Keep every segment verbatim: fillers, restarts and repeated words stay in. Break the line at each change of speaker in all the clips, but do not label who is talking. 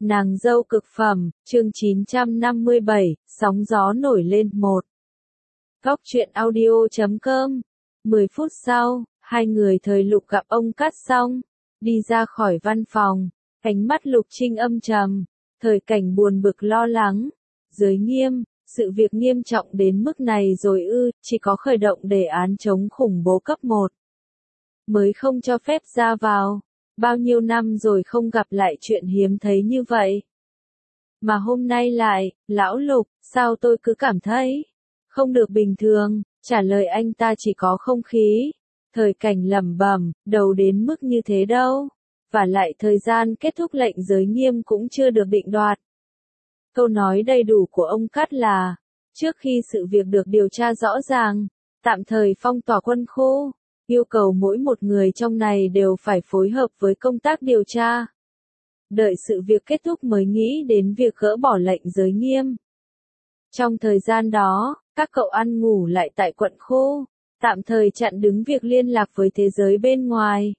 Nàng dâu cực phẩm, chương chín trăm năm mươi bảy, sóng gió nổi lên một. Góc truyện audio chấm com. mười phút sau, hai người thời Lục gặp ông Cát xong, đi ra khỏi văn phòng, ánh mắt Lục Trinh âm trầm, thời Cảnh buồn bực lo lắng. Giới Nghiêm, sự việc nghiêm trọng đến mức này rồi ư, chỉ có khởi động đề án chống khủng bố cấp một. Mới không cho phép ra vào. Bao nhiêu năm rồi không gặp lại chuyện hiếm thấy như vậy. Mà hôm nay lại, lão Lục, sao tôi cứ cảm thấy không được bình thường, trả lời anh ta chỉ có không khí. Thời Cảnh lẩm bẩm, đầu đến mức như thế đâu. Và lại thời gian kết thúc lệnh giới nghiêm cũng chưa được định đoạt. Câu nói đầy đủ của ông Cát là, trước khi sự việc được điều tra rõ ràng, tạm thời phong tỏa quân khu. Yêu cầu mỗi một người trong này đều phải phối hợp với công tác điều tra. Đợi sự việc kết thúc mới nghĩ đến việc gỡ bỏ lệnh giới nghiêm. Trong thời gian đó, các cậu ăn ngủ lại tại quận khu, tạm thời chặn đứng việc liên lạc với thế giới bên ngoài.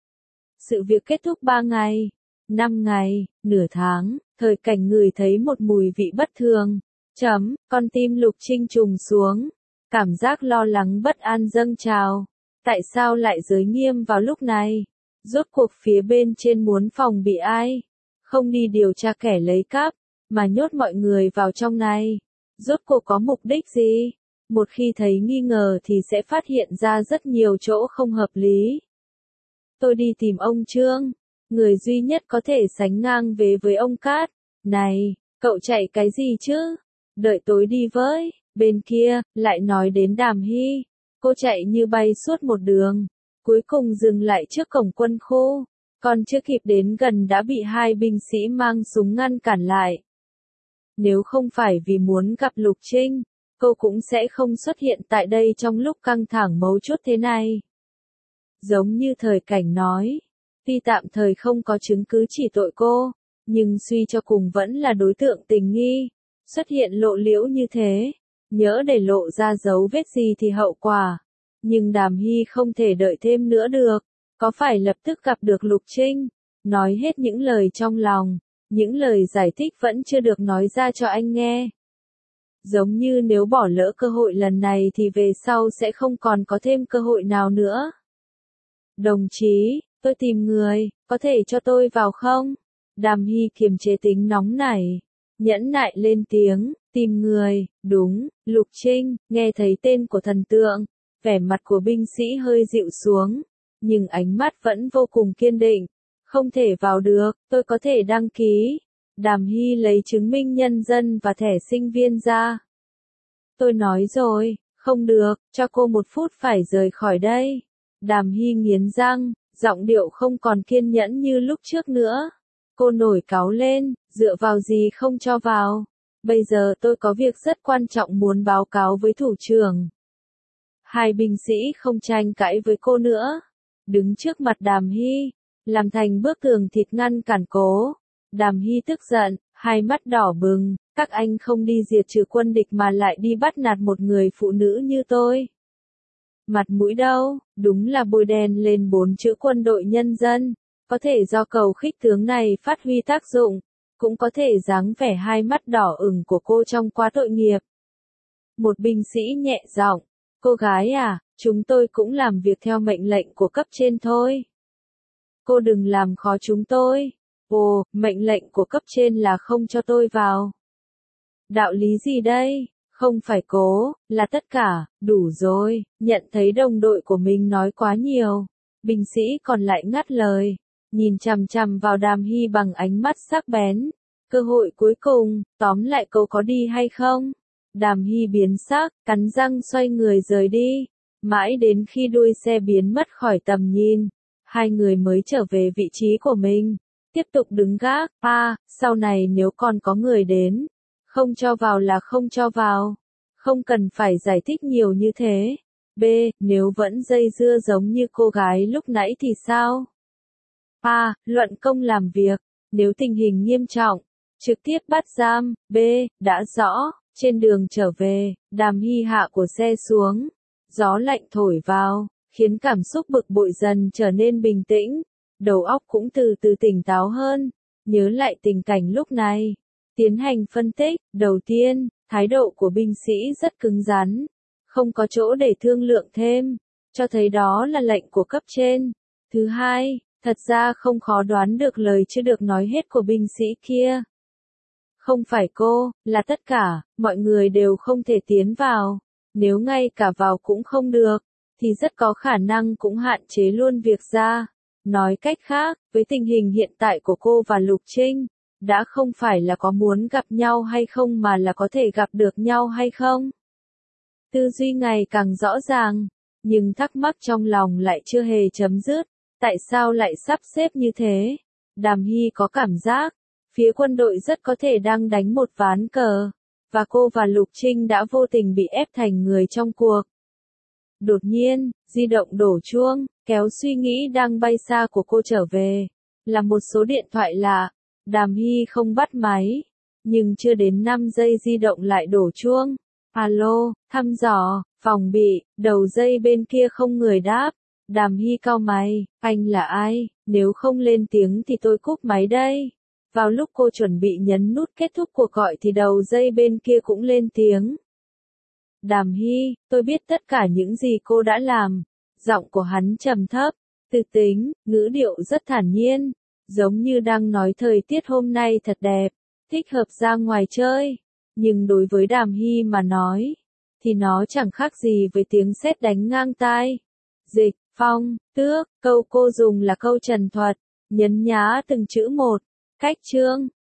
Sự việc kết thúc ba ngày, năm ngày, nửa tháng, thời Cảnh ngửi thấy một mùi vị bất thường. Chấm, con tim Lục Trinh trùng xuống. Cảm giác lo lắng bất an dâng trào. Tại sao lại giới nghiêm vào lúc này? Rốt cuộc phía bên trên muốn phòng bị ai? Không đi điều tra kẻ lấy cắp, mà nhốt mọi người vào trong này. Rốt cuộc có mục đích gì? Một khi thấy nghi ngờ thì sẽ phát hiện ra rất nhiều chỗ không hợp lý. Tôi đi tìm ông Trương, người duy nhất có thể sánh ngang vế với ông Cát. Này, cậu chạy cái gì chứ? Đợi tối đi với. Bên kia, lại nói đến Đàm Hy. Cô chạy như bay suốt một đường, cuối cùng dừng lại trước cổng quân khu, còn chưa kịp đến gần đã bị hai binh sĩ mang súng ngăn cản lại. Nếu không phải vì muốn gặp Lục Trinh, cô cũng sẽ không xuất hiện tại đây trong lúc căng thẳng mấu chốt thế này. Giống như thời Cảnh nói, tuy tạm thời không có chứng cứ chỉ tội cô, nhưng suy cho cùng vẫn là đối tượng tình nghi, xuất hiện lộ liễu như thế. Nhỡ để lộ ra dấu vết gì thì hậu quả. Nhưng Đàm Hy không thể đợi thêm nữa được. Có phải lập tức gặp được Lục Trinh? Nói hết những lời trong lòng. Những lời giải thích vẫn chưa được nói ra cho anh nghe. Giống như nếu bỏ lỡ cơ hội lần này thì về sau sẽ không còn có thêm cơ hội nào nữa. Đồng chí, tôi tìm người, có thể cho tôi vào không? Đàm Hy kiềm chế tính nóng nảy. Nhẫn nại lên tiếng. Tìm người, đúng, Lục Trinh, nghe thấy tên của thần tượng, vẻ mặt của binh sĩ hơi dịu xuống, nhưng ánh mắt vẫn vô cùng kiên định, không thể vào được, tôi có thể đăng ký. Đàm Hy lấy chứng minh nhân dân và thẻ sinh viên ra. Tôi nói rồi, không được, cho cô một phút phải rời khỏi đây. Đàm Hy nghiến răng, giọng điệu không còn kiên nhẫn như lúc trước nữa. Cô nổi cáu lên, dựa vào gì không cho vào. Bây giờ tôi có việc rất quan trọng muốn báo cáo với thủ trưởng. Hai binh sĩ không tranh cãi với cô nữa. Đứng trước mặt Đàm Hy, làm thành bức tường thịt ngăn cản cố. Đàm Hy tức giận, hai mắt đỏ bừng. Các anh không đi diệt trừ quân địch mà lại đi bắt nạt một người phụ nữ như tôi. Mặt mũi đâu, đúng là bôi đen lên bốn chữ quân đội nhân dân. Có thể do cầu khích tướng này phát huy tác dụng. Cũng có thể dáng vẻ hai mắt đỏ ửng của cô trong quá tội nghiệp. Một binh sĩ nhẹ giọng, cô gái à, chúng tôi cũng làm việc theo mệnh lệnh của cấp trên thôi. Cô đừng làm khó chúng tôi. Ồ, mệnh lệnh của cấp trên là không cho tôi vào. Đạo lý gì đây? Không phải cố, là tất cả, đủ rồi, nhận thấy đồng đội của mình nói quá nhiều. Binh sĩ còn lại ngắt lời. Nhìn chằm chằm vào Đàm Hy bằng ánh mắt sắc bén. Cơ hội cuối cùng, tóm lại cậu có đi hay không? Đàm Hy biến sắc, cắn răng xoay người rời đi. Mãi đến khi đuôi xe biến mất khỏi tầm nhìn, hai người mới trở về vị trí của mình. Tiếp tục đứng gác, a, sau này nếu còn có người đến, không cho vào là không cho vào. Không cần phải giải thích nhiều như thế. B, nếu vẫn dây dưa giống như cô gái lúc nãy thì sao? A. Luận công làm việc. Nếu tình hình nghiêm trọng, trực tiếp bắt giam. B. Đã rõ. Trên đường trở về, Đàm Hy hạ của xe xuống. Gió lạnh thổi vào, khiến cảm xúc bực bội dần trở nên bình tĩnh. Đầu óc cũng từ từ tỉnh táo hơn. nhớ lại tình cảnh lúc này, tiến hành phân tích. Đầu tiên, thái độ của binh sĩ rất cứng rắn, không có chỗ để thương lượng thêm, cho thấy đó là lệnh của cấp trên. Thứ hai, thật ra không khó đoán được lời chưa được nói hết của binh sĩ kia. Không phải cô, là tất cả, mọi người đều không thể tiến vào. Nếu ngay cả vào cũng không được, thì rất có khả năng cũng hạn chế luôn việc ra. Nói cách khác, với tình hình hiện tại của cô và Lục Trinh, đã không phải là có muốn gặp nhau hay không mà là có thể gặp được nhau hay không. Tư duy ngày càng rõ ràng, nhưng thắc mắc trong lòng lại chưa hề chấm dứt. Tại sao lại sắp xếp như thế? Đàm Hy có cảm giác, phía quân đội rất có thể đang đánh một ván cờ, và cô và Lục Trinh đã vô tình bị ép thành người trong cuộc. Đột nhiên, di động đổ chuông, kéo suy nghĩ đang bay xa của cô trở về. Là một số điện thoại lạ, Đàm Hy không bắt máy, nhưng chưa đến năm giây di động lại đổ chuông. Alo, thăm dò, phòng bị, đầu dây bên kia không người đáp. Đàm Hy cau mày, anh là ai, nếu không lên tiếng thì tôi cúp máy đây. Vào lúc cô chuẩn bị nhấn nút kết thúc cuộc gọi thì đầu dây bên kia cũng lên tiếng. Đàm Hy, tôi biết tất cả những gì cô đã làm. Giọng của hắn trầm thấp, từ tính, ngữ điệu rất thản nhiên, giống như đang nói thời tiết hôm nay thật đẹp, thích hợp ra ngoài chơi. Nhưng đối với Đàm Hy mà nói, thì nó chẳng khác gì với tiếng sét đánh ngang tai. Dịch, phong, tước, câu cô dùng là câu trần thuật, nhấn nhá từng chữ một. Cách chương,